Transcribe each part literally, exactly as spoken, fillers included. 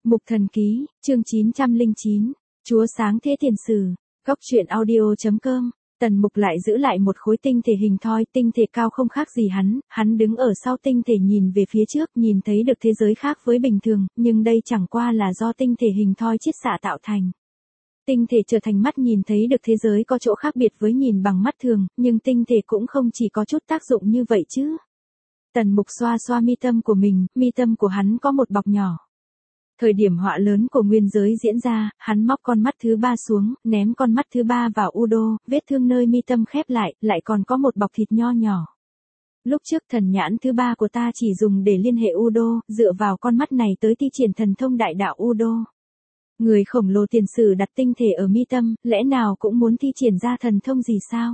Mục Thần Ký, chương chín trăm lẻ chín, Chúa Sáng Thế Tiền Sử, Góc truyện audio chấm com. Tần Mục lại giữ lại một khối tinh thể hình thoi, tinh thể cao không khác gì hắn, hắn đứng ở sau tinh thể nhìn về phía trước, nhìn thấy được thế giới khác với bình thường, nhưng đây chẳng qua là do tinh thể hình thoi chiết xạ tạo thành. Tinh thể trở thành mắt nhìn thấy được thế giới có chỗ khác biệt với nhìn bằng mắt thường, nhưng tinh thể cũng không chỉ có chút tác dụng như vậy chứ. Tần Mục xoa xoa mi tâm của mình, mi tâm của hắn có một bọc nhỏ. Thời điểm họa lớn của nguyên giới diễn ra, hắn móc con mắt thứ ba xuống, ném con mắt thứ ba vào Udo, vết thương nơi mi tâm khép lại, lại còn có một bọc thịt nho nhỏ. Lúc trước thần nhãn thứ ba của ta chỉ dùng để liên hệ Udo, dựa vào con mắt này tới thi triển thần thông đại đạo Udo. Người khổng lồ tiền sử đặt tinh thể ở mi tâm, lẽ nào cũng muốn thi triển ra thần thông gì sao?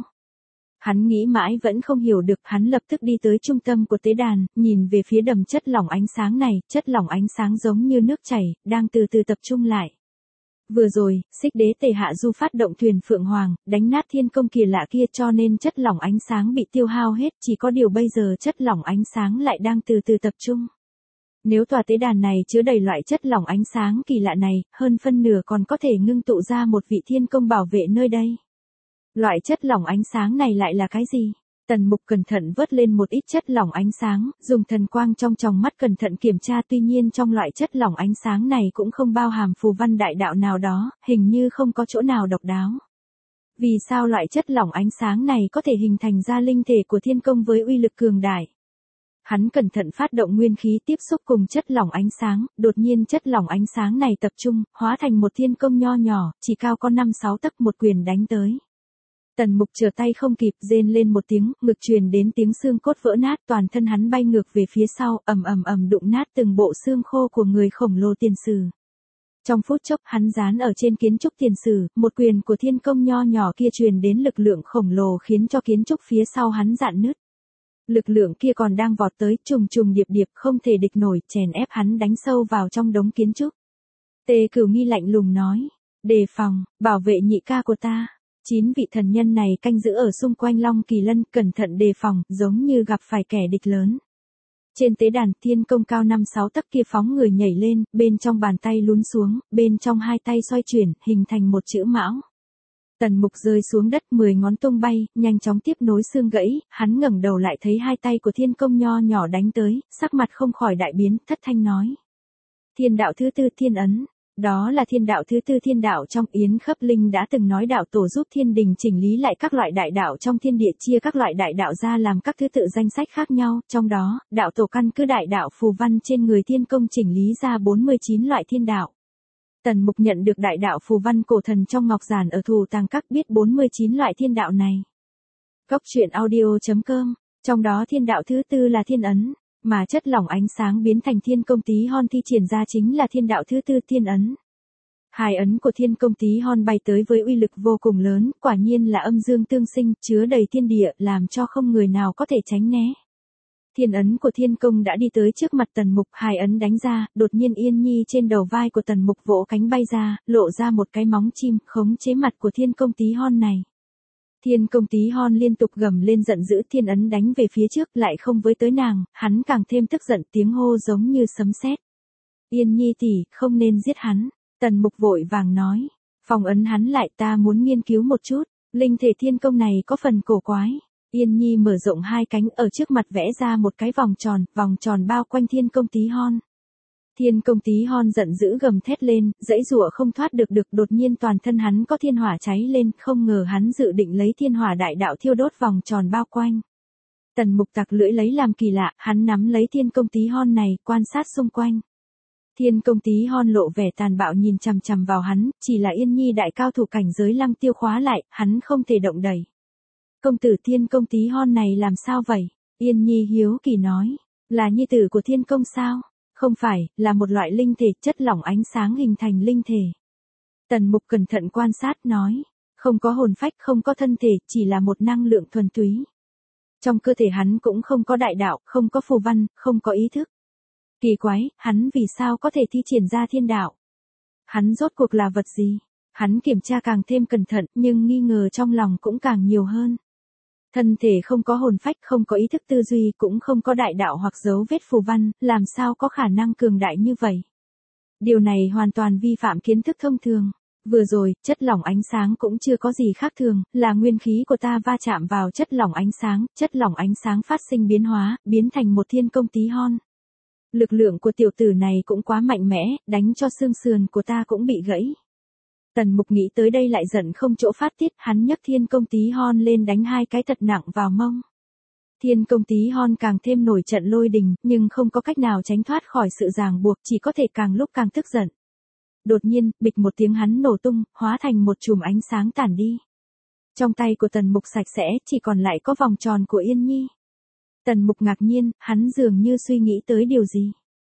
Hắn nghĩ mãi vẫn không hiểu được, hắn lập tức đi tới trung tâm của tế đàn, nhìn về phía đầm chất lỏng ánh sáng này, chất lỏng ánh sáng giống như nước chảy, đang từ từ tập trung lại. Vừa rồi, Xích Đế Tề Hạ Du phát động thuyền Phượng Hoàng, đánh nát thiên công kỳ lạ kia cho nên chất lỏng ánh sáng bị tiêu hao hết, chỉ có điều bây giờ chất lỏng ánh sáng lại đang từ từ tập trung. Nếu tòa tế đàn này chứa đầy loại chất lỏng ánh sáng kỳ lạ này, hơn phân nửa còn có thể ngưng tụ ra một vị thiên công bảo vệ nơi đây. Loại chất lỏng ánh sáng này lại là cái gì? Tần Mục cẩn thận vớt lên một ít chất lỏng ánh sáng, dùng thần quang trong tròng mắt cẩn thận kiểm tra, tuy nhiên trong loại chất lỏng ánh sáng này cũng không bao hàm phù văn đại đạo nào đó, hình như không có chỗ nào độc đáo. Vì sao loại chất lỏng ánh sáng này có thể hình thành ra linh thể của thiên công với uy lực cường đại? Hắn cẩn thận phát động nguyên khí tiếp xúc cùng chất lỏng ánh sáng, đột nhiên chất lỏng ánh sáng này tập trung, hóa thành một thiên công nho nhỏ, chỉ cao có năm sáu tấc, một quyền đánh tới. Tần Mục trở tay không kịp, rên lên một tiếng, ngực truyền đến tiếng xương cốt vỡ nát, toàn thân hắn bay ngược về phía sau, ầm ầm ầm đụng nát từng bộ xương khô của người khổng lồ tiền sử. Trong phút chốc, hắn dán ở trên kiến trúc tiền sử, một quyền của thiên công nho nhỏ kia truyền đến lực lượng khổng lồ khiến cho kiến trúc phía sau hắn rạn nứt. Lực lượng kia còn đang vọt tới, trùng trùng điệp điệp, không thể địch nổi, chèn ép hắn đánh sâu vào trong đống kiến trúc. Tề Cửu Nghi lạnh lùng nói, đề phòng, bảo vệ nhị ca của ta. Chín vị thần nhân này canh giữ ở xung quanh Long Kỳ Lân, cẩn thận đề phòng, giống như gặp phải kẻ địch lớn. Trên tế đàn, thiên công cao năm sáu tấc kia phóng người nhảy lên, bên trong bàn tay lún xuống, bên trong hai tay xoay chuyển, hình thành một chữ mão. Tần Mục rơi xuống đất, mười ngón tung bay, nhanh chóng tiếp nối xương gãy, hắn ngẩng đầu lại thấy hai tay của thiên công nho nhỏ đánh tới, sắc mặt không khỏi đại biến, thất thanh nói. Thiên đạo thứ tư, thiên ấn. Đó là thiên đạo thứ tư, thiên đạo trong Yến Khấp Linh đã từng nói đạo tổ giúp thiên đình chỉnh lý lại các loại đại đạo trong thiên địa, chia các loại đại đạo ra làm các thứ tự danh sách khác nhau, trong đó, đạo tổ căn cứ đại đạo phù văn trên người thiên công chỉnh lý ra bốn mươi chín loại thiên đạo. Tần Mục nhận được đại đạo phù văn cổ thần trong ngọc giản ở Thù Tàng Các, biết bốn mươi chín loại thiên đạo này. Góc truyện audio chấm com, trong đó thiên đạo thứ tư là thiên ấn. Mà chất lỏng ánh sáng biến thành thiên công tí hon thi triển ra chính là thiên đạo thứ tư, thiên ấn. Hai ấn của thiên công tí hon bay tới với uy lực vô cùng lớn, quả nhiên là âm dương tương sinh, chứa đầy thiên địa, làm cho không người nào có thể tránh né. Thiên ấn của thiên công đã đi tới trước mặt Tần Mục, hai ấn đánh ra, đột nhiên Yên Nhi trên đầu vai của Tần Mục vỗ cánh bay ra, lộ ra một cái móng chim, khống chế mặt của thiên công tí hon này. Thiên công tí hon liên tục gầm lên giận dữ, thiên ấn đánh về phía trước lại không với tới nàng, hắn càng thêm tức giận, tiếng hô giống như sấm sét. Yên Nhi tỷ, không nên giết hắn. Tần Mục vội vàng nói, phòng ấn hắn lại, ta muốn nghiên cứu một chút, linh thể thiên công này có phần cổ quái. Yên Nhi mở rộng hai cánh, ở trước mặt vẽ ra một cái vòng tròn, vòng tròn bao quanh thiên công tí hon. Thiên công tí hon giận dữ gầm thét lên, dãy giụa không thoát được được, đột nhiên toàn thân hắn có thiên hỏa cháy lên, không ngờ hắn dự định lấy thiên hỏa đại đạo thiêu đốt vòng tròn bao quanh. Tần Mục tặc lưỡi lấy làm kỳ lạ, hắn nắm lấy thiên công tí hon này, quan sát xung quanh. Thiên công tí hon lộ vẻ tàn bạo nhìn chằm chằm vào hắn, chỉ là Yên Nhi đại cao thủ cảnh giới Lăng Tiêu khóa lại, hắn không thể động đẩy. Công tử, thiên công tí hon này làm sao vậy? Yên Nhi hiếu kỳ nói, là nhi tử của thiên công sao? Không phải, là một loại linh thể, chất lỏng ánh sáng hình thành linh thể. Tần Mục cẩn thận quan sát nói, không có hồn phách, không có thân thể, chỉ là một năng lượng thuần túy. Trong cơ thể hắn cũng không có đại đạo, không có phù văn, không có ý thức. Kỳ quái, hắn vì sao có thể thi triển ra thiên đạo? Hắn rốt cuộc là vật gì? Hắn kiểm tra càng thêm cẩn thận, nhưng nghi ngờ trong lòng cũng càng nhiều hơn. Thân thể không có hồn phách, không có ý thức tư duy, cũng không có đại đạo hoặc dấu vết phù văn, làm sao có khả năng cường đại như vậy? Điều này hoàn toàn vi phạm kiến thức thông thường. Vừa rồi, chất lỏng ánh sáng cũng chưa có gì khác thường, là nguyên khí của ta va chạm vào chất lỏng ánh sáng, chất lỏng ánh sáng phát sinh biến hóa, biến thành một thiên công tí hon. Lực lượng của tiểu tử này cũng quá mạnh mẽ, đánh cho xương sườn của ta cũng bị gãy. Tần Mục nghĩ tới đây lại giận không chỗ phát tiết, hắn nhấc thiên công tí hon lên đánh hai cái thật nặng vào mông. Thiên công tí hon càng thêm nổi trận lôi đình, nhưng không có cách nào tránh thoát khỏi sự ràng buộc, chỉ có thể càng lúc càng tức giận. Đột nhiên, bịch một tiếng hắn nổ tung, hóa thành một chùm ánh sáng tản đi. Trong tay của Tần Mục sạch sẽ, chỉ còn lại có vòng tròn của Yên Nhi. Tần Mục ngạc nhiên, hắn dường như suy nghĩ tới điều gì.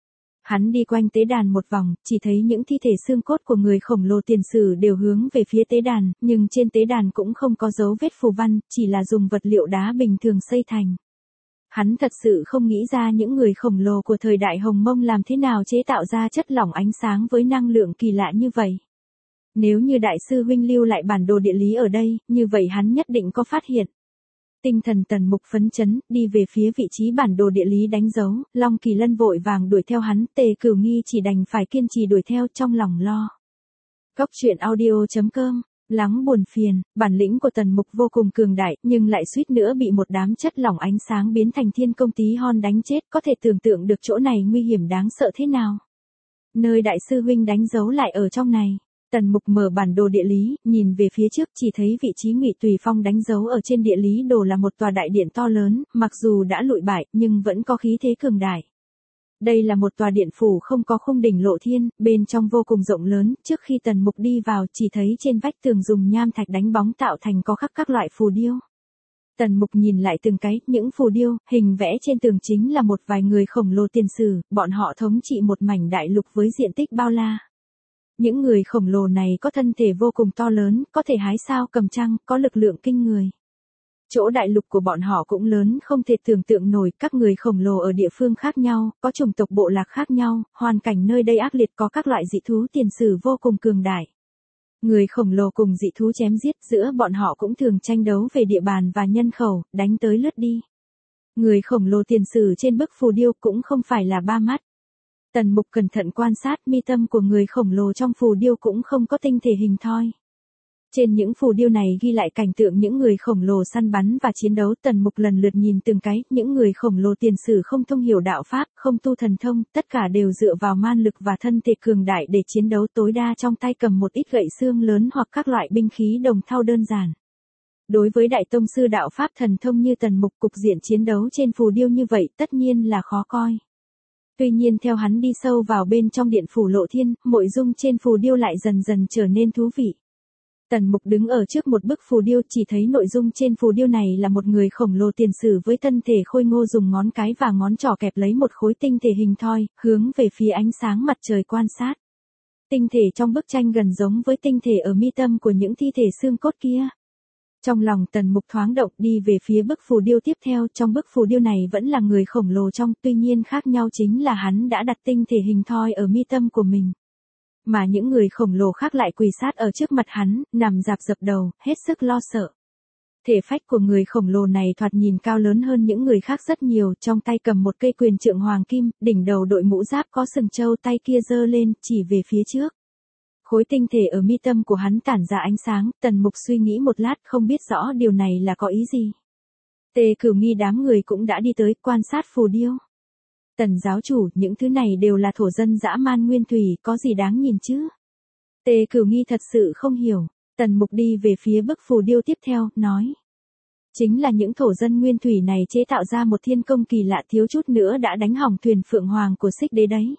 Hắn đi quanh tế đàn một vòng, chỉ thấy những thi thể xương cốt của người khổng lồ tiền sử đều hướng về phía tế đàn, nhưng trên tế đàn cũng không có dấu vết phù văn, chỉ là dùng vật liệu đá bình thường xây thành. Hắn thật sự không nghĩ ra những người khổng lồ của thời đại Hồng Mông làm thế nào chế tạo ra chất lỏng ánh sáng với năng lượng kỳ lạ như vậy. Nếu như đại sư huynh lưu lại bản đồ địa lý ở đây, như vậy hắn nhất định có phát hiện. Tinh thần Tần Mục phấn chấn, đi về phía vị trí bản đồ địa lý đánh dấu, Long Kỳ Lân vội vàng đuổi theo hắn, Tề Cửu Nghi chỉ đành phải kiên trì đuổi theo trong lòng lo. Góc truyện audio chấm com, lắng buồn phiền, bản lĩnh của Tần Mục vô cùng cường đại, nhưng lại suýt nữa bị một đám chất lỏng ánh sáng biến thành thiên công tí hon đánh chết, có thể tưởng tượng được chỗ này nguy hiểm đáng sợ thế nào. Nơi đại sư huynh đánh dấu lại ở trong này. Tần Mục mở bản đồ địa lý, nhìn về phía trước chỉ thấy vị trí Ngụy Tùy Phong đánh dấu ở trên địa lý đồ là một tòa đại điện to lớn, mặc dù đã lụi bại, nhưng vẫn có khí thế cường đại. Đây là một tòa điện phủ không có khung đỉnh lộ thiên, bên trong vô cùng rộng lớn, trước khi Tần Mục đi vào chỉ thấy trên vách tường dùng nham thạch đánh bóng tạo thành có khắc các loại phù điêu. Tần Mục nhìn lại từng cái, những phù điêu, hình vẽ trên tường chính là một vài người khổng lồ tiền sử, bọn họ thống trị một mảnh đại lục với diện tích bao la. Những người khổng lồ này có thân thể vô cùng to lớn, có thể hái sao cầm trăng, có lực lượng kinh người. Chỗ đại lục của bọn họ cũng lớn không thể tưởng tượng nổi, các người khổng lồ ở địa phương khác nhau, có chủng tộc bộ lạc khác nhau, hoàn cảnh nơi đây ác liệt, có các loại dị thú tiền sử vô cùng cường đại. Người khổng lồ cùng dị thú chém giết, giữa bọn họ cũng thường tranh đấu về địa bàn và nhân khẩu, đánh tới lướt đi. Người khổng lồ tiền sử trên bức phù điêu cũng không phải là ba mắt. Tần Mục cẩn thận quan sát, mi tâm của người khổng lồ trong phù điêu cũng không có tinh thể hình thoi. Trên những phù điêu này ghi lại cảnh tượng những người khổng lồ săn bắn và chiến đấu. Tần Mục lần lượt nhìn từng cái, những người khổng lồ tiền sử không thông hiểu đạo pháp, không tu thần thông, tất cả đều dựa vào man lực và thân thể cường đại để chiến đấu, tối đa trong tay cầm một ít gậy xương lớn hoặc các loại binh khí đồng thau đơn giản. Đối với đại tông sư đạo pháp thần thông như Tần Mục, cục diện chiến đấu trên phù điêu như vậy tất nhiên là khó coi. Tuy nhiên theo hắn đi sâu vào bên trong điện phủ lộ thiên, nội dung trên phù điêu lại dần dần trở nên thú vị. Tần Mục đứng ở trước một bức phù điêu, chỉ thấy nội dung trên phù điêu này là một người khổng lồ tiền sử với thân thể khôi ngô dùng ngón cái và ngón trỏ kẹp lấy một khối tinh thể hình thoi, hướng về phía ánh sáng mặt trời quan sát. Tinh thể trong bức tranh gần giống với tinh thể ở mi tâm của những thi thể xương cốt kia. Trong lòng Tần Mục thoáng động, đi về phía bức phù điêu tiếp theo, trong bức phù điêu này vẫn là người khổng lồ trong, tuy nhiên khác nhau chính là hắn đã đặt tinh thể hình thoi ở mi tâm của mình. Mà những người khổng lồ khác lại quỳ sát ở trước mặt hắn, nằm rạp dập đầu, hết sức lo sợ. Thể phách của người khổng lồ này thoạt nhìn cao lớn hơn những người khác rất nhiều, trong tay cầm một cây quyền trượng hoàng kim, đỉnh đầu đội mũ giáp có sừng trâu, tay kia giơ lên, chỉ về phía trước. Khối tinh thể ở mi tâm của hắn tản ra ánh sáng, Tần Mục suy nghĩ một lát không biết rõ điều này là có ý gì. Tề Cửu Nghi đám người cũng đã đi tới, quan sát phù điêu. Tần giáo chủ, những thứ này đều là thổ dân dã man nguyên thủy, có gì đáng nhìn chứ? Tề Cửu Nghi thật sự không hiểu. Tần Mục đi về phía bức phù điêu tiếp theo, nói. Chính là những thổ dân nguyên thủy này chế tạo ra một thiên công kỳ lạ, thiếu chút nữa đã đánh hỏng thuyền Phượng Hoàng của Xích Đế đấy.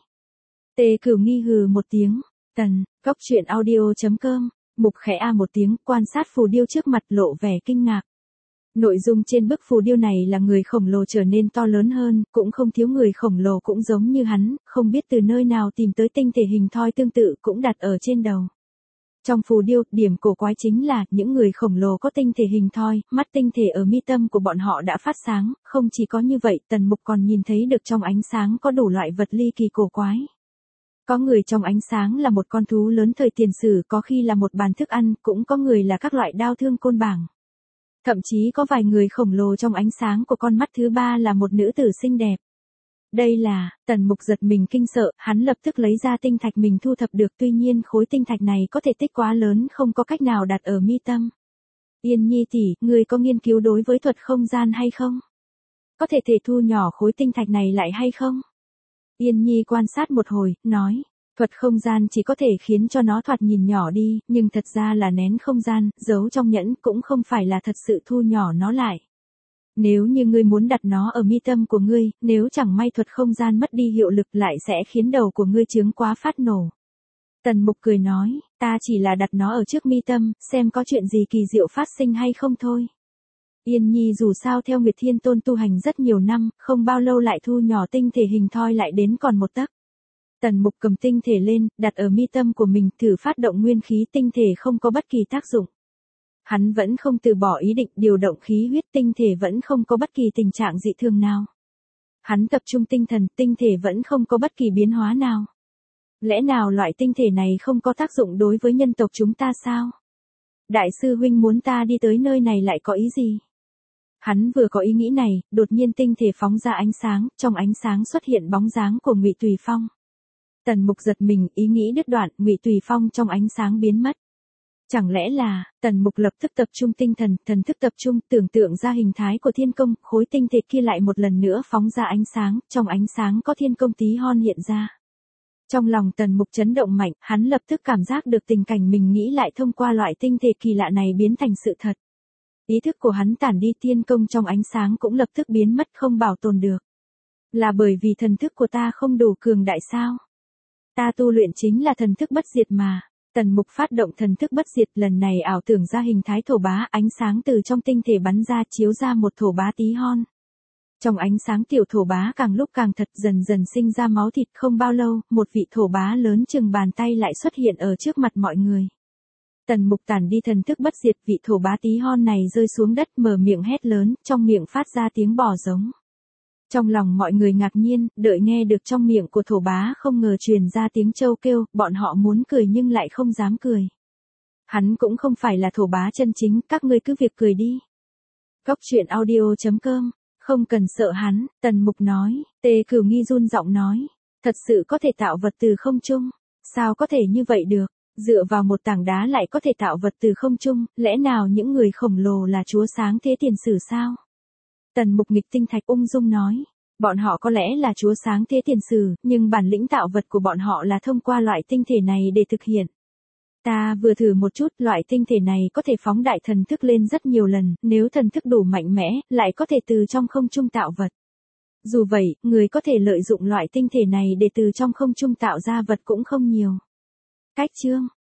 Tề Cửu Nghi hừ một tiếng. Tần, góc truyện audio chấm com, Mục khẽ a một tiếng, quan sát phù điêu trước mặt lộ vẻ kinh ngạc. Nội dung trên bức phù điêu này là người khổng lồ trở nên to lớn hơn, cũng không thiếu người khổng lồ cũng giống như hắn, không biết từ nơi nào tìm tới tinh thể hình thoi tương tự cũng đặt ở trên đầu. Trong phù điêu, điểm cổ quái chính là, những người khổng lồ có tinh thể hình thoi, mắt tinh thể ở mi tâm của bọn họ đã phát sáng, không chỉ có như vậy, Tần Mục còn nhìn thấy được trong ánh sáng có đủ loại vật ly kỳ cổ quái. Có người trong ánh sáng là một con thú lớn thời tiền sử, có khi là một bàn thức ăn, cũng có người là các loại đao thương côn bảng. Thậm chí có vài người khổng lồ trong ánh sáng của con mắt thứ ba là một nữ tử xinh đẹp. Đây là, Tần Mục giật mình kinh sợ, hắn lập tức lấy ra tinh thạch mình thu thập được, tuy nhiên khối tinh thạch này có thể tích quá lớn không có cách nào đặt ở mi tâm. Yên Nhi tỷ, ngươi có nghiên cứu đối với thuật không gian hay không? Có thể thể thu nhỏ khối tinh thạch này lại hay không? Yên Nhi quan sát một hồi, nói, thuật không gian chỉ có thể khiến cho nó thoạt nhìn nhỏ đi, nhưng thật ra là nén không gian, giấu trong nhẫn cũng không phải là thật sự thu nhỏ nó lại. Nếu như ngươi muốn đặt nó ở mi tâm của ngươi, nếu chẳng may thuật không gian mất đi hiệu lực lại sẽ khiến đầu của ngươi chướng quá phát nổ. Tần Mục cười nói, ta chỉ là đặt nó ở trước mi tâm, xem có chuyện gì kỳ diệu phát sinh hay không thôi. Yên Nhi dù sao theo Nguyệt Thiên Tôn tu hành rất nhiều năm, không bao lâu lại thu nhỏ tinh thể hình thoi lại đến còn một tấc. Tần Mục cầm tinh thể lên, đặt ở mi tâm của mình, thử phát động nguyên khí, tinh thể không có bất kỳ tác dụng. Hắn vẫn không từ bỏ ý định điều động khí huyết, tinh thể vẫn không có bất kỳ tình trạng dị thường nào. Hắn tập trung tinh thần, tinh thể vẫn không có bất kỳ biến hóa nào. Lẽ nào loại tinh thể này không có tác dụng đối với nhân tộc chúng ta sao? Đại sư huynh muốn ta đi tới nơi này lại có ý gì? Hắn vừa có ý nghĩ này, đột nhiên tinh thể phóng ra ánh sáng, trong ánh sáng xuất hiện bóng dáng của Ngụy Tùy Phong. Tần Mục giật mình, ý nghĩ đứt đoạn, Ngụy Tùy Phong trong ánh sáng biến mất. Chẳng lẽ là, Tần Mục lập tức tập trung tinh thần, thần thức tập trung, tưởng tượng ra hình thái của thiên công, khối tinh thể kia lại một lần nữa phóng ra ánh sáng, trong ánh sáng có thiên công tí hon hiện ra. Trong lòng Tần Mục chấn động mạnh, hắn lập tức cảm giác được tình cảnh mình nghĩ lại thông qua loại tinh thể kỳ lạ này biến thành sự thật. Ý thức của hắn tản đi, thiên công trong ánh sáng cũng lập tức biến mất, không bảo tồn được. Là bởi vì thần thức của ta không đủ cường đại sao? Ta tu luyện chính là thần thức bất diệt mà. Tần Mục phát động thần thức bất diệt, lần này ảo tưởng ra hình thái thổ bá, ánh sáng từ trong tinh thể bắn ra chiếu ra một thổ bá tí hon. Trong ánh sáng tiểu thổ bá càng lúc càng thật, dần dần sinh ra máu thịt, không bao lâu, một vị thổ bá lớn chừng bàn tay lại xuất hiện ở trước mặt mọi người. Tần Mục tản đi thần thức bất diệt, vị thổ bá tí hon này rơi xuống đất, mở miệng hét lớn, trong miệng phát ra tiếng bò giống. Trong lòng mọi người ngạc nhiên, đợi nghe được trong miệng của thổ bá không ngờ truyền ra tiếng trâu kêu, bọn họ muốn cười nhưng lại không dám cười. Hắn cũng không phải là thổ bá chân chính, các ngươi cứ việc cười đi. Cốc truyện audio chấm com, không cần sợ hắn, Tần Mục nói, Tề Cửu Nghi run giọng nói, thật sự có thể tạo vật từ không trung, sao có thể như vậy được, dựa vào một tảng đá lại có thể tạo vật từ không trung, lẽ nào những người khổng lồ là chúa sáng thế tiền sử sao? Tần Mục nghịch tinh thạch ung dung nói, bọn họ có lẽ là chúa sáng thế tiền sử, nhưng bản lĩnh tạo vật của bọn họ là thông qua loại tinh thể này để thực hiện. Ta vừa thử một chút, loại tinh thể này có thể phóng đại thần thức lên rất nhiều lần, nếu thần thức đủ mạnh mẽ, lại có thể từ trong không trung tạo vật. Dù vậy, người có thể lợi dụng loại tinh thể này để từ trong không trung tạo ra vật cũng không nhiều. Cách chương